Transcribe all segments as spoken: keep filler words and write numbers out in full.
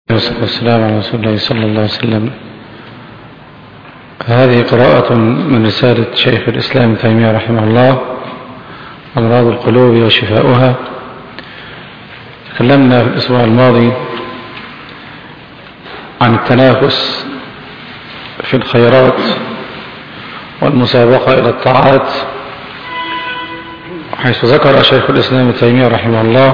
والسلام على رسول الله صلى الله عليه وسلم. هذه قراءة من رسالة شيخ الإسلام ابن تيمية رحمه الله، أمراض القلوب وشفاؤها. تكلمنا في الأسبوع الماضي عن التنافس في الخيرات والمسابقة إلى الطاعات، حيث ذكر شيخ الإسلام ابن تيمية رحمه الله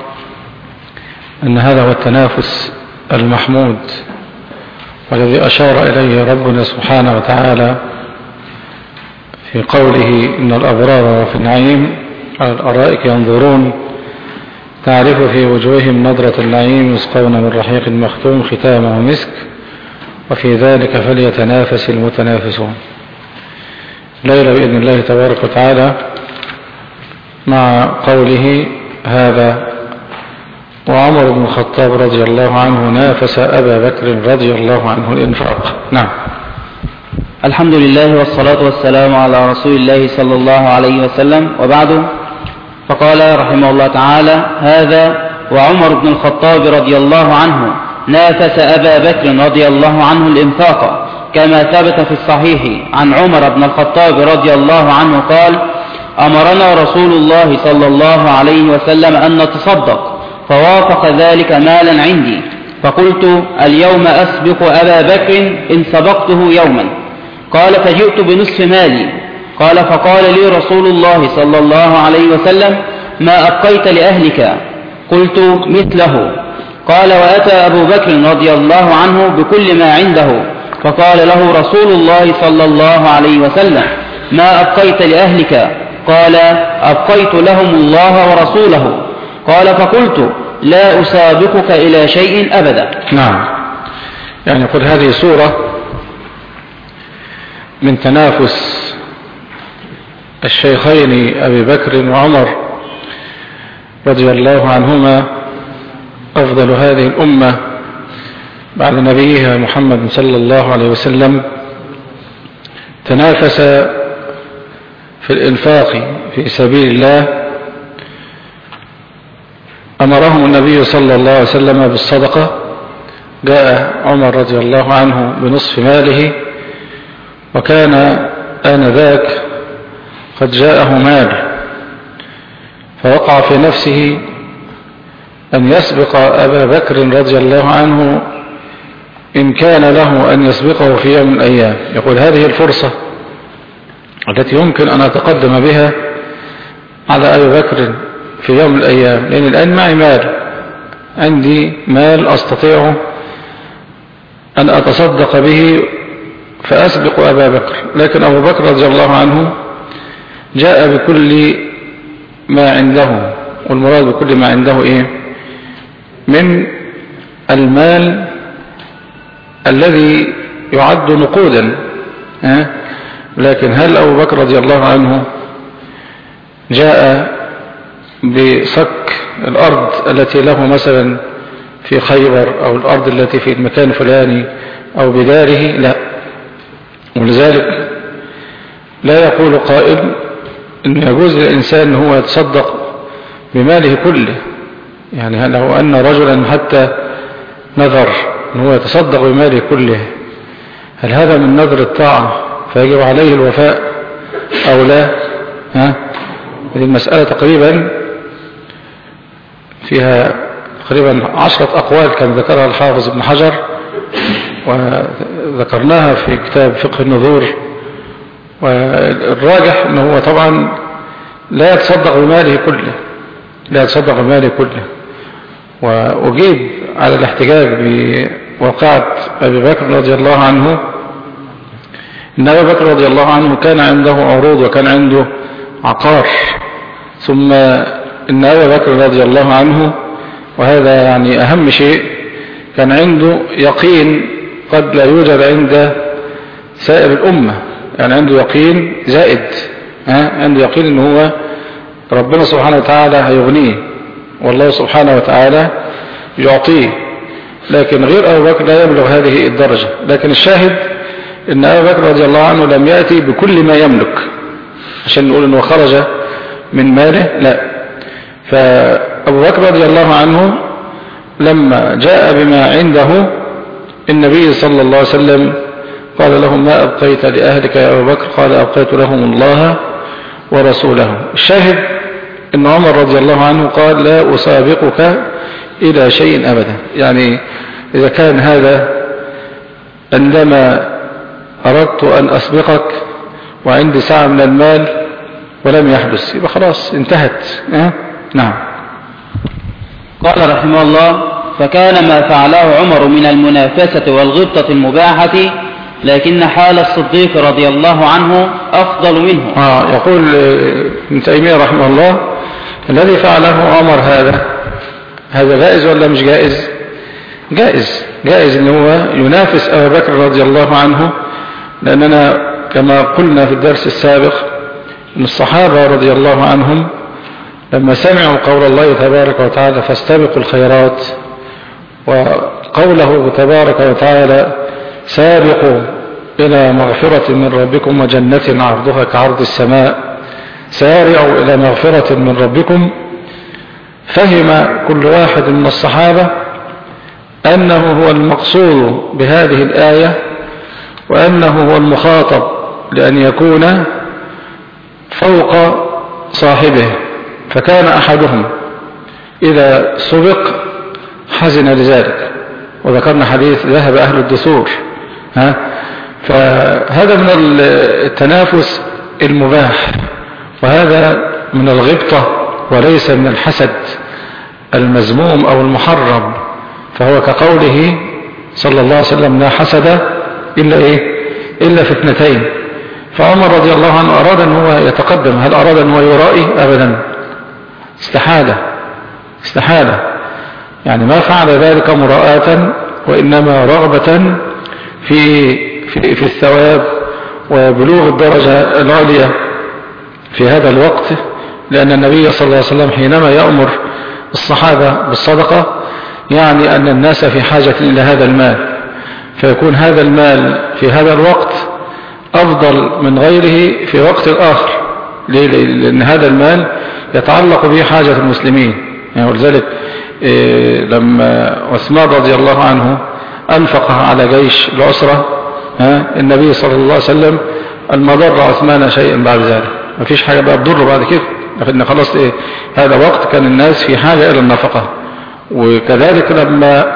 أن هذا هو التنافس المحمود والذي أشار إليه ربنا سبحانه وتعالى في قوله إن الأبرار في النعيم على الأرائك ينظرون تعرف في وجوههم نظرة النعيم يسقون من رحيق مختوم ختامه مسك وفي ذلك فليتنافس المتنافسون. الليلة بإذن الله تبارك وتعالى مع قوله هذا وعمر بن الخطاب رضي الله عنه نافس أبا بكر رضي الله عنه الإنفاق. نعم. الحمد لله والصلاة والسلام على رسول الله صلى الله عليه وسلم، وبعد، فقال رحمه الله تعالى هذا وعمر بن الخطاب رضي الله عنه نافس أبا بكر رضي الله عنه الإنفاق، كما ثبت في الصحيح عن عمر بن الخطاب رضي الله عنه قال أمرنا رسول الله صلى الله عليه وسلم أن نتصدق، فوافق ذلك مالا عندي، فقلت اليوم أسبق أبا بكر إن سبقته يوما. قال فجئت بنصف مالي. قال فقال لي رسول الله صلى الله عليه وسلم ما أبقيت لأهلك؟ قلت مثله. قال وأتى أبو بكر رضي الله عنه بكل ما عنده، فقال له رسول الله صلى الله عليه وسلم ما أبقيت لأهلك؟ قال أبقيت لهم الله ورسوله. قال فقلت لا أسابقك إلى شيء أبدا. نعم، يعني قل هذه صورة من تنافس الشيخين أبي بكر وعمر رضي الله عنهما، أفضل هذه الأمة بعد نبيها محمد صلى الله عليه وسلم، تنافس في الإنفاق في سبيل الله. أمرهم النبي صلى الله عليه وسلم بالصدقة، جاء عمر رضي الله عنه بنصف ماله، وكان آنذاك قد جاءه مال، فوقع في نفسه أن يسبق أبا بكر رضي الله عنه إن كان له أن يسبقه في يوم من الأيام. يقول هذه الفرصة التي يمكن أن أتقدم بها على أبي بكر في يوم من الأيام، لأن الآن معي مال، عندي مال أستطيع أن أتصدق به فأسبق أبا بكر. لكن أبو بكر رضي الله عنه جاء بكل ما عنده، والمراد بكل ما عنده إيه؟ من المال الذي يعد نقودا. ها؟ لكن هل أبو بكر رضي الله عنه جاء بصك الأرض التي له مثلا في خيبر أو الأرض التي في المكان الفلاني أو بداره؟ لا. ولذلك لا يقول قائل إن يجوز للإنسان هو يتصدق بماله كله. يعني لو أن رجلا حتى نذر أن هو يتصدق بماله كله، هل هذا من نذر الطاعة فيجب عليه الوفاء أو لا؟ ها؟ هذه المسألة تقريبا فيها تقريبا عشرة أقوال كان ذكرها الحافظ ابن حجر، وذكرناها في كتاب فقه النذور. والراجح أنه هو طبعا لا يتصدق بماله كله، لا يتصدق بماله كله. وأجيب على الاحتجاج بوقعة أبي بكر رضي الله عنه إن أبي بكر رضي الله عنه كان عنده عروض وكان عنده عقار، ثم إن أبي بكر رضي الله عنه، وهذا يعني أهم شيء، كان عنده يقين قد لا يوجد عند سائر الأمة. يعني عنده يقين زائد، ها؟ عنده يقين إن هو ربنا سبحانه وتعالى هيغنيه، والله سبحانه وتعالى يعطيه. لكن غير أبو بكر لا يبلغ هذه الدرجة. لكن الشاهد إن أبو بكر رضي الله عنه لم يأتي بكل ما يملك عشان نقول إنه خرج من ماله، لا. فأبو بكر رضي الله عنه لما جاء بما عنده النبي صلى الله عليه وسلم قال لهم ما أبقيت لأهلك يا أبو بكر؟ قال أبقيت لهم الله ورسوله. الشاهد أن عمر رضي الله عنه قال لا أسابقك إلى شيء أبدا. يعني إذا كان هذا عندما أردت أن أسبقك وعندي ساعة من المال ولم يحدث يبقى خلاص انتهت. أه؟ نعم. قال رحمه الله فكان ما فعله عمر من المنافسة والغبطة المباحة لكن حال الصديق رضي الله عنه أفضل منه. آه يقول ابن تيمية رحمه الله الذي فعله عمر هذا هذا جائز ولا مش جائز؟ جائز جائز ان هو ينافس أبا بكر رضي الله عنه، لأننا كما قلنا في الدرس السابق ان الصحابة رضي الله عنهم لما سمعوا قول الله تبارك وتعالى فاستبقوا الخيرات وقوله تبارك وتعالى سابقوا إلى مغفرة من ربكم وجنة عرضها كعرض السماء سارعوا إلى مغفرة من ربكم، فهم كل واحد من الصحابة أنه هو المقصود بهذه الآية وأنه هو المخاطب لأن يكون فوق صاحبه. فكان أحدهم إذا سبق حزن لذلك، وذكرنا حديث ذهب أهل الدثور. ها فهذا من التنافس المباح، وهذا من الغبطة وليس من الحسد المذموم أو المحرم. فهو كقوله صلى الله عليه وسلم لا حسد إلا إيه إلا في اثنتين. فعمر رضي الله عنه أراد أن هو يتقدم، هل أراد أن هو يرائي؟ أبدا، استحالة استحالة يعني ما فعل ذلك مراءة وإنما رغبة في, في, في الثواب وبلوغ الدرجة العليا في هذا الوقت، لأن النبي صلى الله عليه وسلم حينما يأمر الصحابة بالصدقة يعني أن الناس في حاجة إلى هذا المال، فيكون هذا المال في هذا الوقت أفضل من غيره في وقت آخر. ليه؟ لأن هذا المال يتعلق به حاجة المسلمين. يعني ولذلك إيه لما عثمان رضي الله عنه أنفق على جيش العسرة النبي صلى الله عليه وسلم ما ضر عثمان شيئا بعد ذلك، ما فيش حاجة بقى تضر بعد كده، لأن خلاص إيه هذا وقت كان الناس في حاجة إلى النفقة. وكذلك لما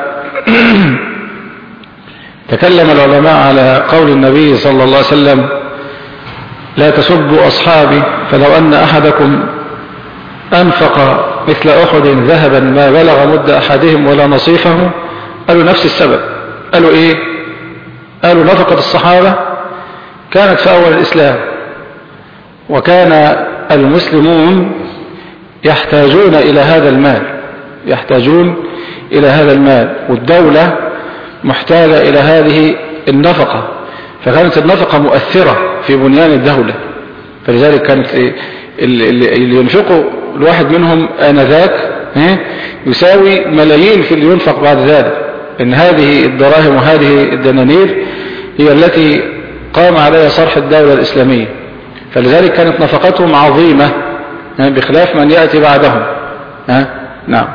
تكلم العلماء على قول النبي صلى الله عليه وسلم لا تسبوا أصحابي فلو أن أحدكم أنفق مثل أحد ذهبا ما بلغ مد أحدهم ولا نصيفه، قالوا نفس السبب. قالوا إيه؟ قالوا نفقة الصحابة كانت في أول الإسلام، وكان المسلمون يحتاجون إلى هذا المال يحتاجون إلى هذا المال والدولة محتاجة إلى هذه النفقة، فكانت النفقة مؤثرة في بنيان الدولة. فلذلك كانت اللي ينفقوا الواحد منهم آنذاك يساوي ملايين في اللي ينفق بعد ذلك، إن هذه الدراهم وهذه الدنانير هي التي قام عليها صرح الدولة الإسلامية. فلذلك كانت نفقتهم عظيمة بخلاف من يأتي بعدهم. ها؟ نعم.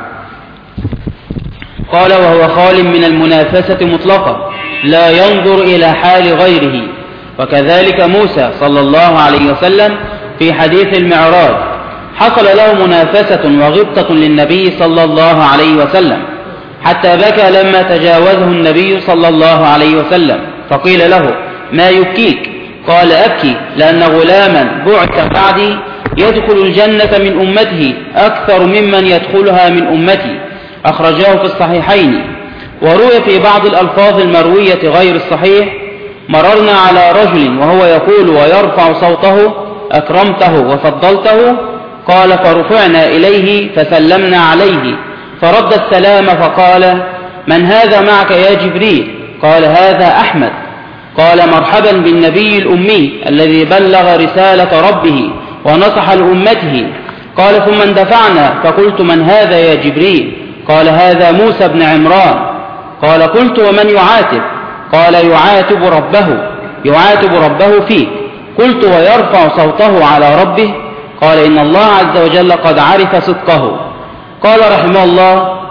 قال وهو خال من المنافسة مطلقة لا ينظر إلى حال غيره. وكذلك موسى صلى الله عليه وسلم في حديث المعراج حصل له منافسة وغبطة للنبي صلى الله عليه وسلم حتى بكى لما تجاوزه النبي صلى الله عليه وسلم، فقيل له ما يبكيك؟ قال أبكي لأن غلاما بعث بعدي يدخل الجنة من أمته أكثر ممن يدخلها من أمتي. أخرجاه في الصحيحين. وروي في بعض الألفاظ المروية غير الصحيح مررنا على رجل وهو يقول ويرفع صوته أكرمته وفضلته، قال فرفعنا إليه فسلمنا عليه فرد السلام فقال من هذا معك يا جبريل؟ قال هذا أحمد. قال مرحبا بالنبي الأمي الذي بلغ رسالة ربه ونصح لأمته. قال ثم اندفعنا فقلت من هذا يا جبريل؟ قال هذا موسى بن عمران. قال قلت ومن يعاتب؟ قال يعاتب ربه يعاتب ربه فيك. قلت ويرفع صوته على ربه؟ قال إن الله عز وجل قد عرف صدقه. قال رحمه الله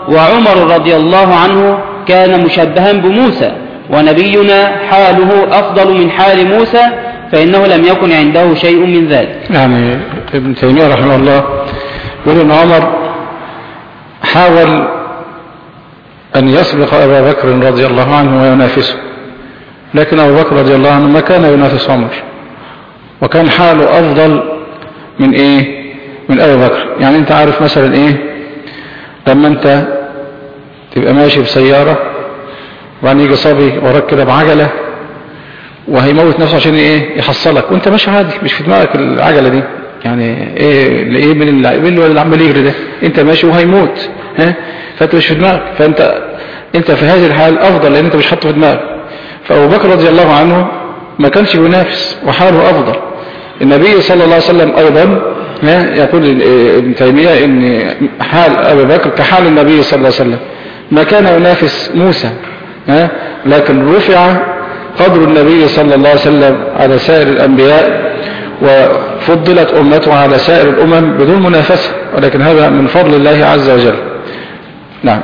وعمر رضي الله عنه كان مشبها بموسى، ونبينا حاله أفضل من حال موسى، فإنه لم يكن عنده شيء من ذلك. يعني ابن تيمية رحمه الله يقول أن عمر حاول أن يسبق أبا بكر رضي الله عنه وينافسه، لكن أبو بكر رضي الله عنه ما كان ينافس عمر، وكان حاله أفضل من إيه من أبي بكر. يعني أنت عارف مثلا إيه لما أنت تبقى ماشي بسيارة وبعدين يجي صبي وراك كده بعجلة وهيموت نفسه عشان ايه يحصلك، وانت ماشي عادي مش في دماغك العجلة دي، يعني ايه الايه من اللي عمال يجري ده، انت ماشي وهيموت، ها فانت مش في دماغك، فانت انت في هذه الحال افضل لان انت مش حاطه في دماغك. فابو بكر رضي الله عنه ما كانش ينافس وحاله افضل. النبي صلى الله عليه وسلم ايضا يقول ابن تيمية ان حال ابي بكر كحال النبي صلى الله عليه وسلم، ما كان ينافس موسى، ها لكن رفع قدر النبي صلى الله عليه وسلم على سائر الأنبياء وفضلت أمته على سائر الأمم بدون منافسة، ولكن هذا من فضل الله عز وجل. نعم.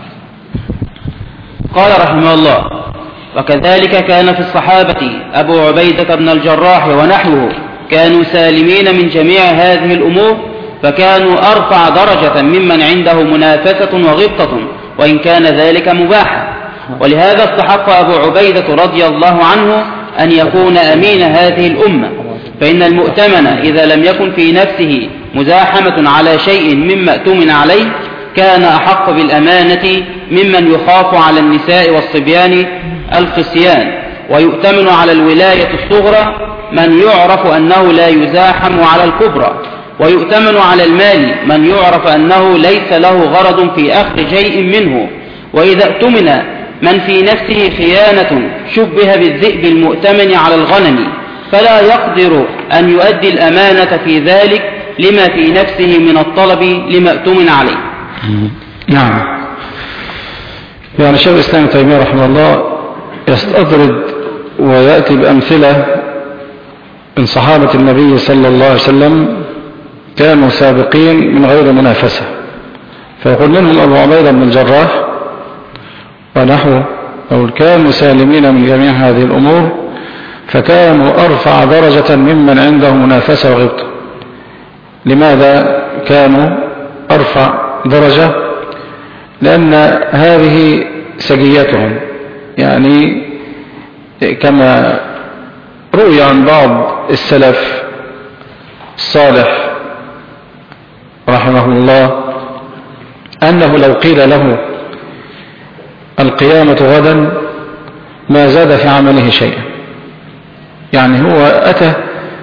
قال رحمه الله: وكذلك كان في الصحابة أبو عبيدة بن الجراح ونحوه كانوا سالمين من جميع هذه الأمور، فكانوا أرفع درجة ممن عنده منافسة وغبطة، وإن كان ذلك مباحا. ولهذا استحق أبو عبيدة رضي الله عنه أن يكون أمين هذه الأمة، فإن المؤتمن إذا لم يكن في نفسه مزاحمة على شيء مما اؤتمن عليه كان أحق بالأمانة ممن يخاف على النساء والصبيان الخصيان، ويؤتمن على الولاية الصغرى من يعرف أنه لا يزاحم على الكبرى، ويؤتمن على المال من يعرف أنه ليس له غرض في أخذ شيء منه. وإذا اؤتمن من في نفسه خيانة شبه بالذئب المؤتمن على الغنم، فلا يقدر أن يؤدي الأمانة في ذلك لما في نفسه من الطلب لما اؤتمن عليه. نعم. يعني شيخ الإسلام ابن تيمية رحمه الله يستطرد ويأتي بأمثلة من صحابة النبي صلى الله عليه وسلم كانوا سابقين من غير منافسة، فيقول منهم أبو عبيدة بن الجراح ونحوه أو كانوا سالمين من جميع هذه الأمور، فكانوا أرفع درجة ممن عنده منافسة وغبطة. لماذا كانوا أرفع درجة؟ لأن هذه سجيتهم، يعني كما روي عن بعض السلف الصالح رحمه الله أنه لو قيل له القيامة غدا ما زاد في عمله شيئا، يعني هو أتى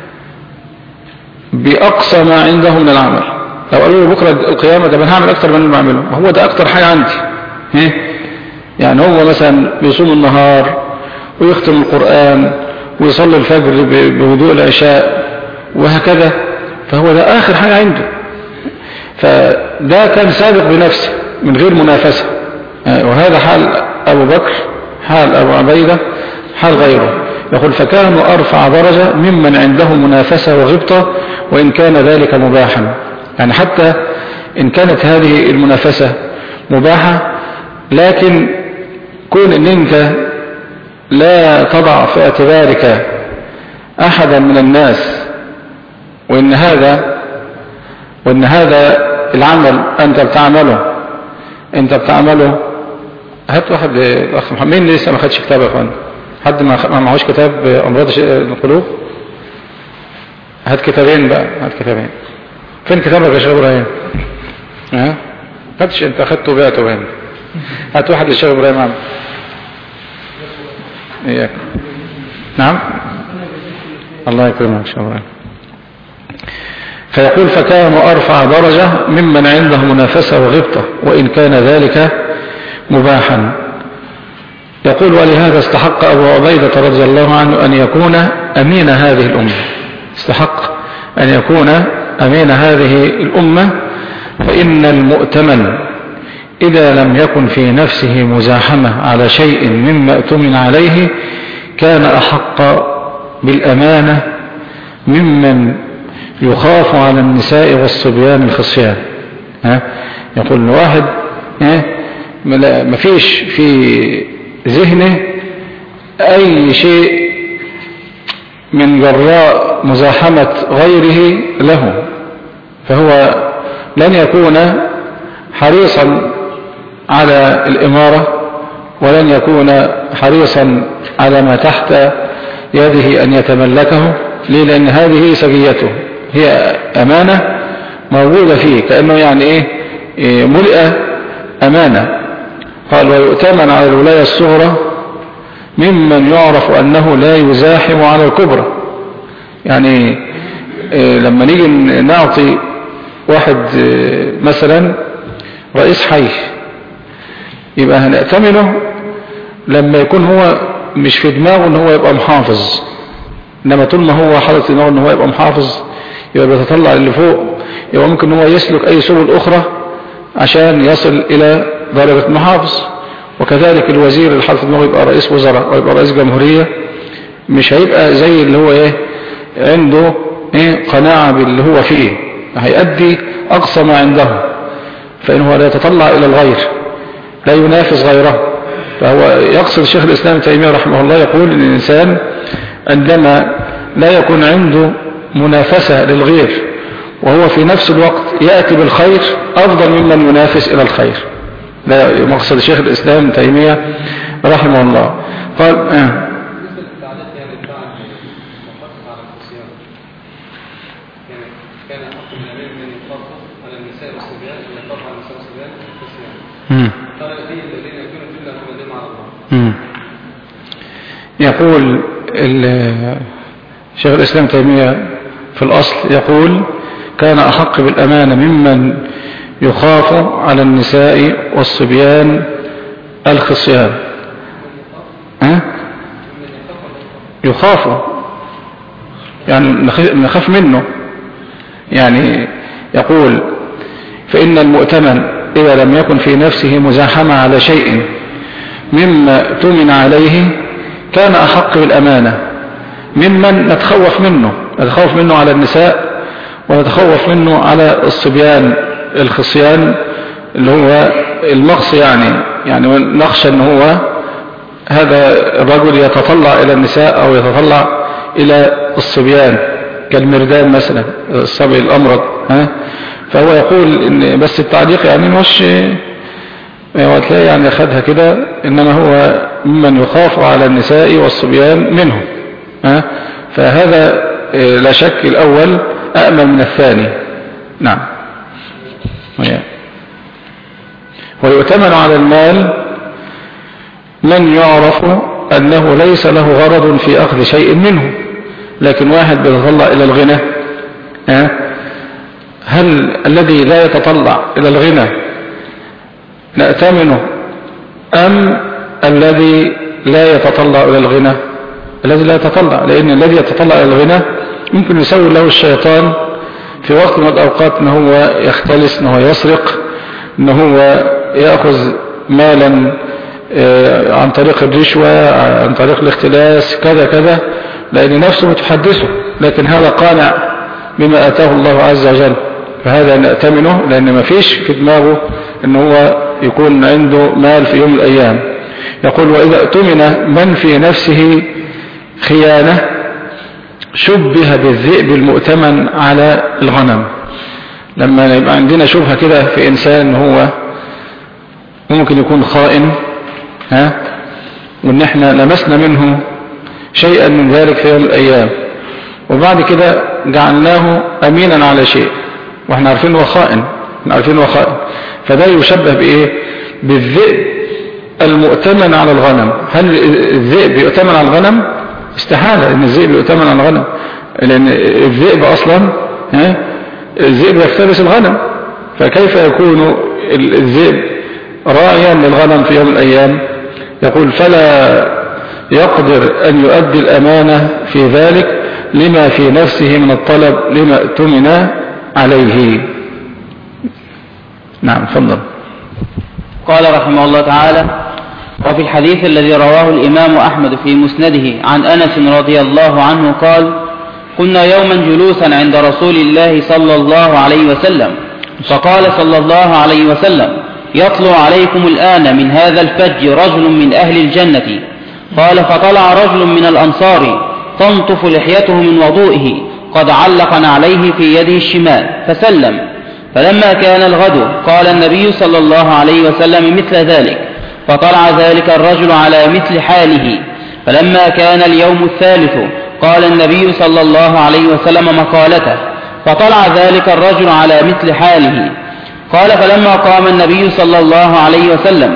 بأقصى ما عنده من العمل. لو قالوا له بكرة القيامة ده أنا هعمل أكتر من اللي بعمله، هو ده أكتر حاجة عندي. يعني هو مثلا بيصوم النهار ويختم القرآن ويصلي الفجر بوضوء العشاء وهكذا، فهو ده آخر حاجة عنده. فده كان سابق بنفسه من غير منافسة، وهذا حال أبو بكر، حال أبو عبيدة، حال غيره. يقول فكانوا أرفع درجة ممن عنده منافسة وغبطة وإن كان ذلك مباحا. يعني حتى إن كانت هذه المنافسة مباحة، لكن كون إن أنت لا تضع في اعتبارك أحدا من الناس، وإن هذا وإن هذا العمل أنت بتعمله أنت بتعمله هات واحد الأخ محمد. مين لسه ما خدش كتاب يا أخوان؟ حد ما معهوش كتاب أمراض القلوب؟ هات كتابين بقى، هات كتابين. فين كتابك يا شيخ إبراهيم؟ ها؟ خدش أنت خدته بعته وين؟ هات واحد للشيخ إبراهيم عم. إياك. نعم. الله يكرمك شيخ إبراهيم. فيقول فكانوا أرفع درجة ممن عنده منافسة وغبطة وإن كان ذلك مباحا. يقول ولهذا استحق أبو عبيدة رضي الله عنه أن يكون أمين هذه الأمة، استحق أن يكون أمين هذه الأمة، فإن المؤتمن إذا لم يكن في نفسه مزاحمة على شيء مما اؤتمن عليه كان أحق بالأمانة ممن يخاف على النساء والصبيان الخصيان. ها؟ يقول واحد ما فيش في ذهنه أي شيء من جراء مزاحمة غيره له، فهو لن يكون حريصا على الإمارة ولن يكون حريصا على ما تحت يده أن يتملكه. ليه؟ لأن هذه سجيته، هي أمانة موجودة فيه، كأنه يعني إيه, إيه ملئة أمانة. قال ويؤتمن على الولاية الصغرى ممن يعرف أنه لا يزاحم على الكبرى. يعني إيه لما نيجي نعطي واحد إيه مثلا رئيس حي، يبقى هنأتمنه لما يكون هو مش في دماغه ان هو يبقى محافظ، انما طول ما هو حاطط في دماغه ان هو يبقى محافظ يبقى بيتطلع اللي فوق، يبقى ممكن هو يسلك اي سبل اخرى عشان يصل الى درجة محافظ. وكذلك الوزير اللي حاطط في دماغه يبقى رئيس وزراء ويبقى رئيس جمهورية، مش هيبقى زي اللي هو ايه عنده ايه قناعة باللي هو فيه، هيأدي اقصى ما عنده، فانه لا يتطلع الى الغير، لا ينافس غيره. فهو يقصد شيخ الإسلام ابن تيمية رحمه الله يقول إن الإنسان عندما لا يكون عنده منافسة للغير وهو في نفس الوقت يأتي بالخير أفضل ممن ينافس إلى الخير. لا مقصد شيخ الإسلام ابن تيمية رحمه الله. قال آه. يقول شيخ الإسلام تيمية في الأصل يقول كان أحق بالأمانة ممن يخاف على النساء والصبيان الخصيان. أه؟ يخاف يعني نخاف منه. يعني يقول فإن المؤتمن إذا لم يكن في نفسه مزاحمة على شيء مما تمن عليه كان أحق بالأمانة ممن نتخوف منه، نتخوف منه على النساء ونتخوف منه على الصبيان الخصيان اللي هو المقص، يعني يعني نخشى ان هو هذا الرجل يتطلع إلى النساء أو يتطلع إلى الصبيان كالمردان مثلا الصبي الأمرض. ها فهو يقول إن بس التعليق يعني مش وتلاقي يعني خدها كده، إنما هو ممن يخاف على النساء والصبيان منهم. ها فهذا لا شك الأول أأمن من الثاني. نعم. ويؤتمن على المال من يعرف أنه ليس له غرض في أخذ شيء منه، لكن واحد بيتطلع إلى الغنى، ها هل الذي لا يتطلع إلى الغنى نأتمنه أم الذي لا يتطلع إلى الغنى؟ الذي لا يتطلع، لأن الذي يتطلع إلى الغنى يمكن يسوي له الشيطان في وقت من الأوقات أنه هو يختلس، أنه يسرق، أنه هو يأخذ مالا عن طريق الرشوة، عن طريق الاختلاس، كذا كذا، لأن نفسه تحدثه، لكن هذا قانع بما آتاه الله عز وجل، فهذا نأتمنه لأن ما فيش في دماغه أنه هو يكون عنده مال في يوم الأيام. يقول وإذا اؤتمن من في نفسه خيانة شبه بالذئب المؤتمن على الغنم. لما يبقى عندنا شبهة كده في إنسان هو ممكن يكون خائن، ها وإن احنا لمسنا منه شيئا من ذلك في يوم الأيام، وبعد كده جعلناه أمينا على شيء واحنا عارفين هو خائن، احنا عارفين هو خائن، فده يشبه بإيه؟ بالذئب المؤتمن على الغنم. هل الذئب يؤتمن على الغنم؟ استحالة ان الذئب يؤتمن على الغنم، لأن الذئب أصلا ها الذئب يفترس الغنم، فكيف يكون الذئب راعيا للغنم في يوم الأيام؟ يقول فلا يقدر أن يؤدي الأمانة في ذلك لما في نفسه من الطلب لما اؤتمن عليه. نعم تفضل. قال رحمه الله تعالى وفي الحديث الذي رواه الإمام أحمد في مسنده عن أنس رضي الله عنه قال كنا يوما جلوسا عند رسول الله صلى الله عليه وسلم فقال صلى الله عليه وسلم يطلع عليكم الآن من هذا الفج رجل من أهل الجنة. قال فطلع رجل من الأنصار تنطف لحيته من وضوئه قد علق عليه في يده الشمال فسلم. فلما كان الغد قال النبي صلى الله عليه وسلم مثل ذلك، فطلع ذلك الرجل على مثل حاله. فلما كان اليوم الثالث قال النبي صلى الله عليه وسلم مقالته، فطلع ذلك الرجل على مثل حاله. قال فلما قام النبي صلى الله عليه وسلم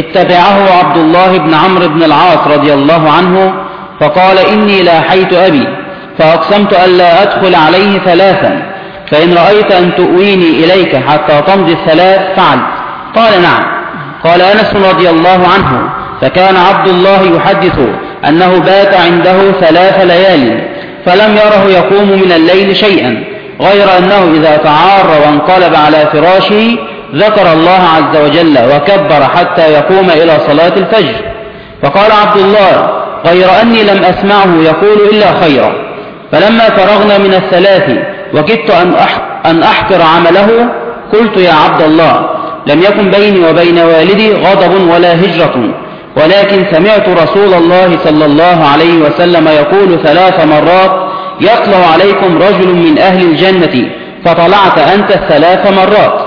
اتبعه عبد الله بن عمرو بن العاص رضي الله عنه فقال إني لاحيت أبي فأقسمت ألا أدخل عليه ثلاثا، فإن رأيت أن تؤويني إليك حتى تمضي الثلاث فعلت. قال نعم. قال أنس رضي الله عنه فكان عبد الله يحدث أنه بات عنده ثلاث ليال فلم يره يقوم من الليل شيئا غير أنه إذا تعار وانقلب على فراشه ذكر الله عز وجل وكبر حتى يقوم إلى صلاة الفجر. فقال عبد الله غير أني لم أسمعه يقول إلا خيرا. فلما فرغنا من الثلاث وكدت أن أحقر عمله قلت يا عبد الله لم يكن بيني وبين والدي غضب ولا هجرة، ولكن سمعت رسول الله صلى الله عليه وسلم يقول ثلاث مرات يطلع عليكم رجل من أهل الجنة، فطلعت أنت الثلاث مرات.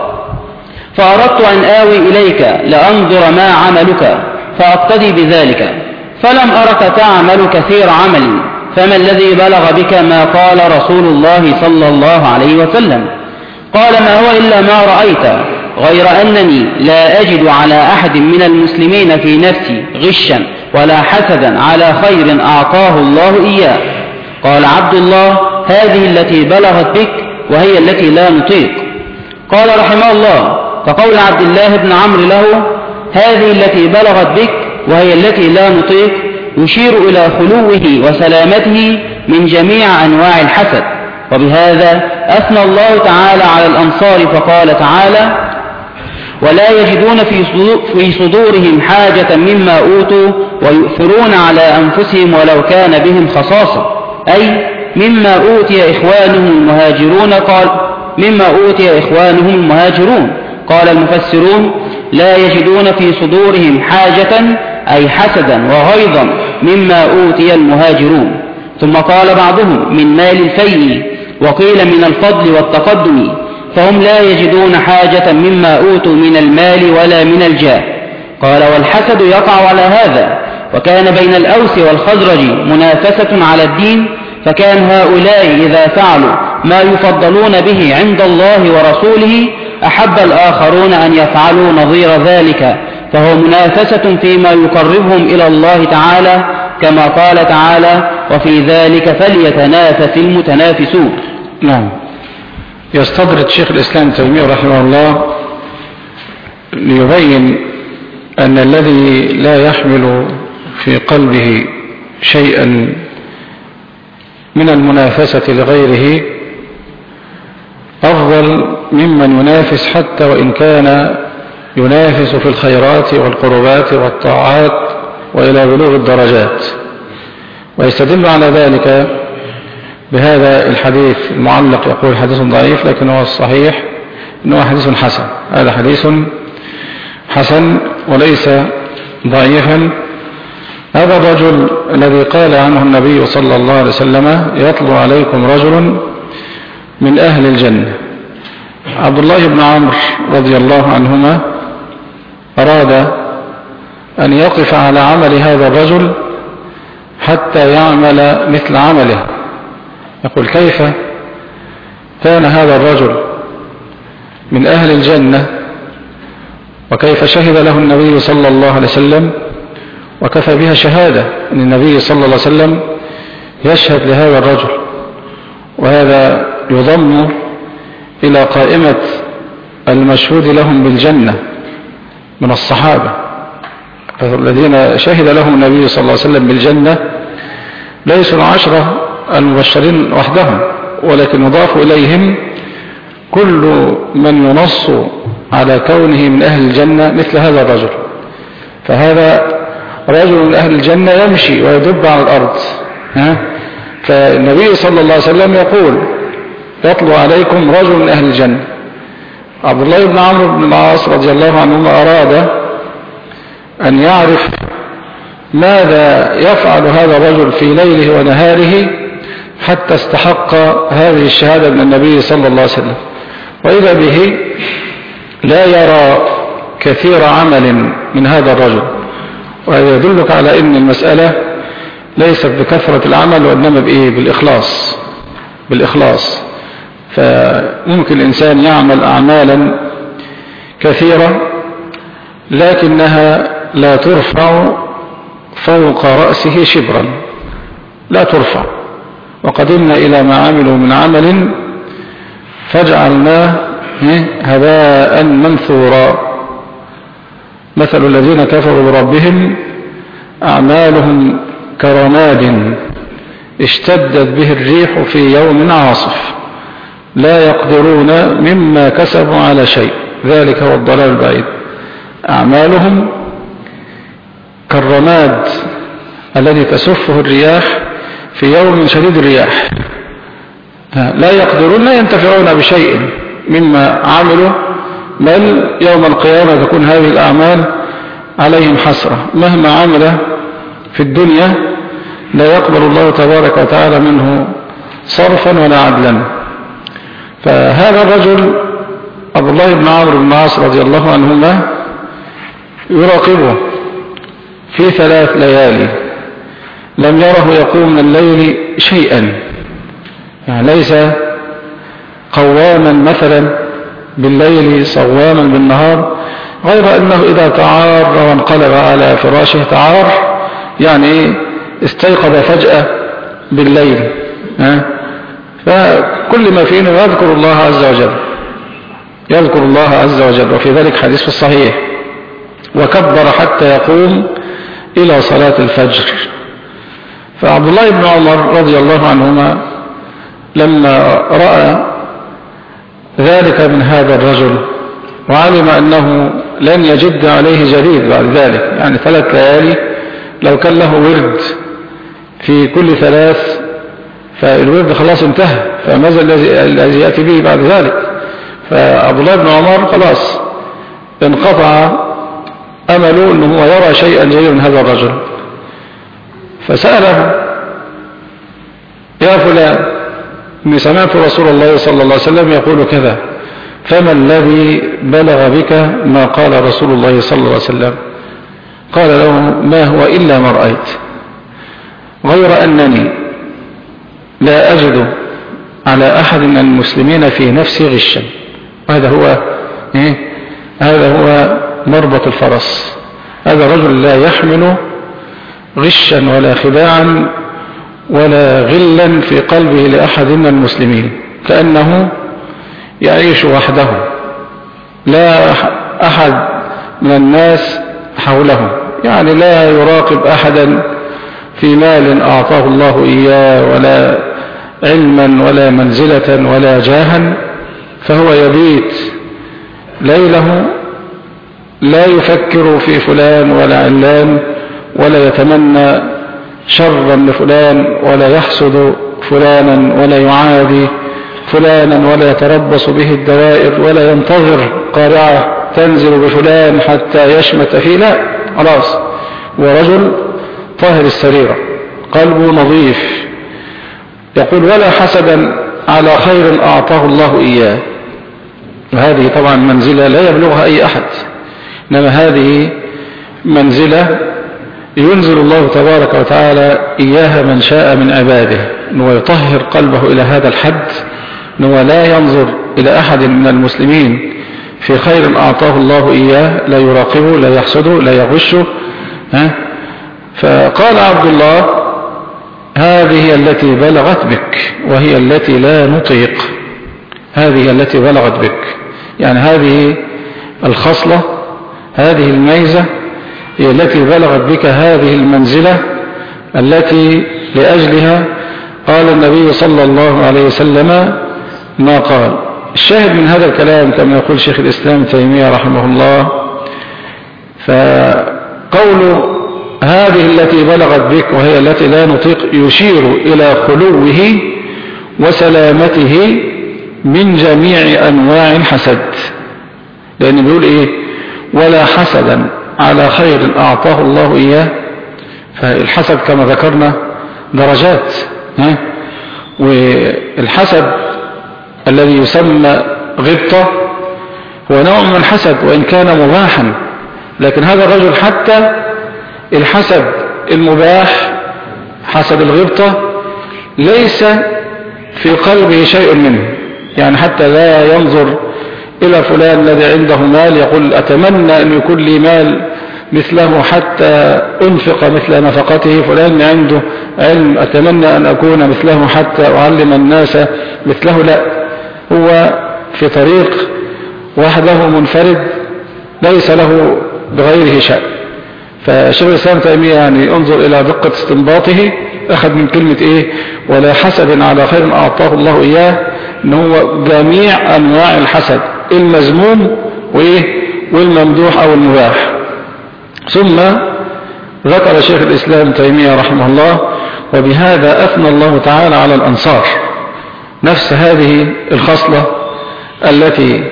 فأردت أن آوي إليك لأنظر ما عملك فأقتدي بذلك، فلم أرك تعمل كثير عمل، فما الذي بلغ بك ما قال رسول الله صلى الله عليه وسلم؟ قال ما هو إلا ما رأيت، غير أنني لا أجد على أحد من المسلمين في نفسي غشا ولا حسدا على خير أعطاه الله إياه. قال عبد الله هذه التي بلغت بك وهي التي لا نطيق. قال رحمه الله فقول عبد الله بن عمرو له هذه التي بلغت بك وهي التي لا نطيق يشير إلى خلوه وسلامته من جميع أنواع الحسد. وبهذا أثنى الله تعالى على الأنصار فقال تعالى ولا يجدون في صدورهم حاجة مما أوتوا ويؤثرون على أنفسهم ولو كان بهم خصاصة، أي مما أوتي إخوانهم المهاجرون. قال مما أوتي إخوانهم المهاجرون. قال المفسرون لا يجدون في صدورهم حاجة أي حسدا وغيظا مما أوتي المهاجرون. ثم قال بعضهم من مال الفيء وقيل من الفضل والتقدم، فهم لا يجدون حاجة مما أوتوا من المال ولا من الجاه. قال والحسد يقع على هذا، وكان بين الأوس والخزرج منافسة على الدين، فكان هؤلاء إذا فعلوا ما يفضلون به عند الله ورسوله أحب الآخرون أن يفعلوا نظير ذلك، فهو منافسة فيما يقربهم إلى الله تعالى، كما قال تعالى وفي ذلك فليتنافس المتنافسون. نعم. يستدرك شيخ الإسلام تيمية رحمه الله ليبين أن الذي لا يحمل في قلبه شيئا من المنافسة لغيره أفضل ممن ينافس حتى وإن كان ينافس في الخيرات والقربات والطاعات وإلى بلوغ الدرجات. ويستدل على ذلك بهذا الحديث المعلق، يقول حديث ضعيف لكن هو الصحيح أنه حديث حسن. هذا حديث حسن وليس ضعيفا. هذا الرجل الذي قال عنه النبي صلى الله عليه وسلم يطلع عليكم رجل من أهل الجنة، عبد الله بن عمرو رضي الله عنهما أراد أن يقف على عمل هذا الرجل حتى يعمل مثل عمله. يقول كيف كان هذا الرجل من أهل الجنة وكيف شهد له النبي صلى الله عليه وسلم، وكفى بها شهادة أن النبي صلى الله عليه وسلم يشهد لهذا الرجل، وهذا يضم إلى قائمة المشهود لهم بالجنة من الصحابة الذين شهد لهم النبي صلى الله عليه وسلم بالجنة. ليسوا العشرة المبشرين وحدهم، ولكن يضاف إليهم كل من ينص على كونه من أهل الجنة مثل هذا الرجل. فهذا رجل من أهل الجنة يمشي ويدب على الأرض. ها؟ فالنبي صلى الله عليه وسلم يقول يطلع عليكم رجل من أهل الجنة، عبد الله بن عمرو بن العاص رضي الله عنهما أراد أن يعرف ماذا يفعل هذا الرجل في ليله ونهاره حتى استحق هذه الشهادة من النبي صلى الله عليه وسلم، وإذا به لا يرى كثير عمل من هذا الرجل، وهذا يدلك على أن المسألة ليست بكثرة العمل وإنما بإيه؟ بالإخلاص. بالإخلاص. فممكن الإنسان يعمل أعمالا كثيرة لكنها لا ترفع فوق رأسه شبرا، لا ترفع. وقدمنا إلى ما عملوا من عمل فجعلناه هباء منثورا. مثل الذين كفروا بربهم أعمالهم كرماد اشتدت به الريح في يوم عاصف لا يقدرون مما كسبوا على شيء ذلك هو الضلال البعيد. أعمالهم كالرماد الذي تسفه الرياح في يوم شديد الرياح، لا يقدرون لا ينتفعون بشيء مما عملوا، بل يوم القيامة تكون هذه الأعمال عليهم حسرة. مهما عمل في الدنيا لا يقبل الله تبارك وتعالى منه صرفا ولا عدلا. فهذا الرجل عبد الله بن عمرو بن العاص رضي الله عنهما يراقبه في ثلاث ليالي لم يره يقوم من الليل شيئا، يعني ليس قواما مثلا بالليل صواما بالنهار، غير أنه إذا تعار وانقلب على فراشه تعار، يعني استيقظ فجأة بالليل، فكل ما فيه يذكر الله عز وجل يذكر الله عز وجل. وفي ذلك حديث في الصحيح: وكبر حتى يقوم إلى صلاة الفجر. فعبد الله بن عمر رضي الله عنهما لما رأى ذلك من هذا الرجل وعلم أنه لن يجد عليه جديد بعد ذلك، يعني ثلاث ليالي لو كان له ورد في كل ثلاث فالورد خلاص انتهى، فماذا الذي يأتي به بعد ذلك؟ فعبد الله بن عمر خلاص انقطع أمله أنه هو يرى شيئا جديدا من هذا الرجل، فسأله: يا فلان، إني سمعت رسول الله صلى الله عليه وسلم يقول كذا، فما الذي بلغ بك ما قال رسول الله صلى الله عليه وسلم؟ قال له: ما هو إلا ما رأيت، غير أنني لا أجد على أحد من المسلمين في نفسي غشا. هذا هو إيه؟ هذا هو مربط الفرس. هذا الرجل لا يحمل غشا ولا خداعا ولا غلا في قلبه لأحد من المسلمين، كأنه يعيش وحده، لا أحد من الناس حوله، يعني لا يراقب أحدا في مال أعطاه الله إياه ولا علما ولا منزلة ولا جاها، فهو يبيت ليله لا يفكر في فلان ولا علان، ولا يتمنى شرا لفلان، ولا يحسد فلانا، ولا يعادي فلانا، ولا يتربص به الدوائر، ولا ينتظر قارعة تنزل بفلان حتى يشمت فيه، لا، خلاص، ورجل طاهر السريرة قلبه نظيف، يقول: ولا حسدا على خير أعطاه الله إياه. وهذه طبعا منزلة لا يبلغها أي أحد، إنما هذه منزلة ينزل الله تبارك وتعالى إياها من شاء من عباده، أنه يطهر قلبه إلى هذا الحد، أنه لا ينظر إلى أحد من المسلمين في خير أعطاه الله إياه، لا يراقبه، لا يحسده، لا يغشه. ها؟ فقال عبد الله: هذه التي بلغت بك، وهي التي لا نطيق. هذه التي بلغت بك، يعني هذه الخصلة، هذه الميزة هي التي بلغت بك هذه المنزلة التي لأجلها قال النبي صلى الله عليه وسلم ما قال. الشاهد من هذا الكلام كما يقول شيخ الإسلام تيمية رحمه الله، فقول هذه التي بلغت بك وهي التي لا نطيق يشير إلى خلوه وسلامته من جميع أنواع الحسد، لأن بيقول إيه ولا حسدا على خير أعطاه الله إياه. فالحسد كما ذكرنا درجات، ها؟ والحسد الذي يسمى غبطة هو نوع من الحسد وإن كان مباحا، لكن هذا الرجل حتى الحسد المباح حسد الغبطة ليس في قلبه شيء منه، يعني حتى لا ينظر إلى فلان الذي عنده مال يقول أتمنى أن يكون لي مال مثله حتى أنفق مثل نفقته، فلان عنده علم أتمنى أن أكون مثله حتى أعلم الناس مثله. لا، هو في طريق وحده منفرد ليس له بغيره شأن. فشيخ الإسلام تيمية يعني انظر إلى دقة استنباطه، أخذ من كلمة إيه ولا حسد على خير أعطاه الله إياه إن هو جميع أنواع الحسد المذموم وإيه والممدوح أو المباح. ثم ذكر شيخ الإسلام تيمية رحمه الله وبهذا أثنى الله تعالى على الأنصار، نفس هذه الخصلة التي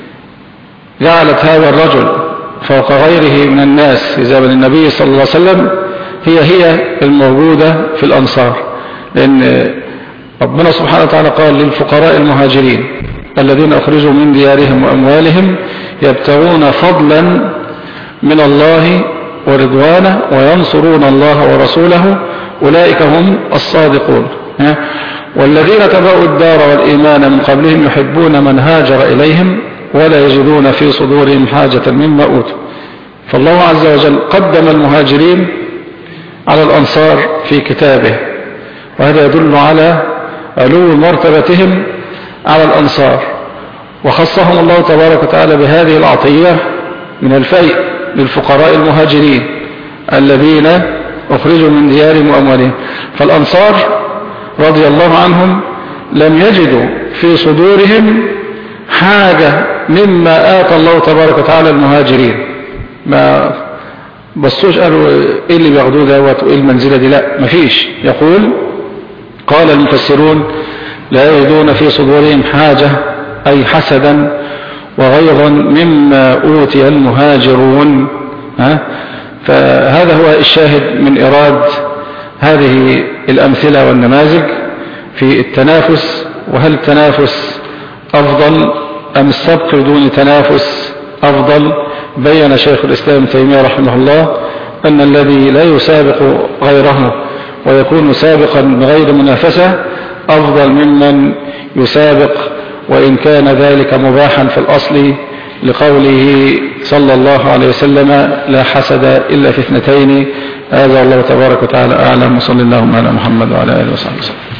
جعلت هذا الرجل فوق غيره من الناس في زمن النبي صلى الله عليه وسلم هي هي الموجودة في الأنصار، لأن ربنا سبحانه وتعالى قال للفقراء المهاجرين الذين أخرجوا من ديارهم وأموالهم يبتغون فضلا من الله ورضوانه وينصرون الله ورسوله أولئك هم الصادقون. والذين تبعوا الدار والإيمان من قبلهم يحبون من هاجر إليهم ولا يجدون في صدورهم حاجة مما أوتوا. فالله عز وجل قدم المهاجرين على الأنصار في كتابه، وهذا يدل على علو مرتبتهم على الأنصار، وخصهم الله تبارك وتعالى بهذه العطية من الفيء للفقراء المهاجرين الذين أخرجوا من ديارهم وأموالهم. فالأنصار رضي الله عنهم لم يجدوا في صدورهم حاجة مما آتى الله تبارك وتعالى المهاجرين، ما بصوش قالوا ايه اللي بياخدوه دوت وايه المنزلة دي، لا مفيش. يقول قال المفسرون لا يجدون في صدورهم حاجة أي حسدا وغيظا مما أوتي المهاجرون. ها؟ فهذا هو الشاهد من إراد هذه الأمثلة والنماذج في التنافس، وهل التنافس أفضل أم السبق بدون تنافس أفضل؟ بين شيخ الإسلام تيمية رحمه الله أن الذي لا يسابق غيره ويكون سابقا بغير منافسة أفضل ممن يسابق وإن كان ذلك مباحا في الأصل، لقوله صلى الله عليه وسلم لا حسد إلا في اثنتين. هذا الله تبارك وتعالى أعلم، وصلى اللهم على محمد وعلى آله وصحبه وسلم.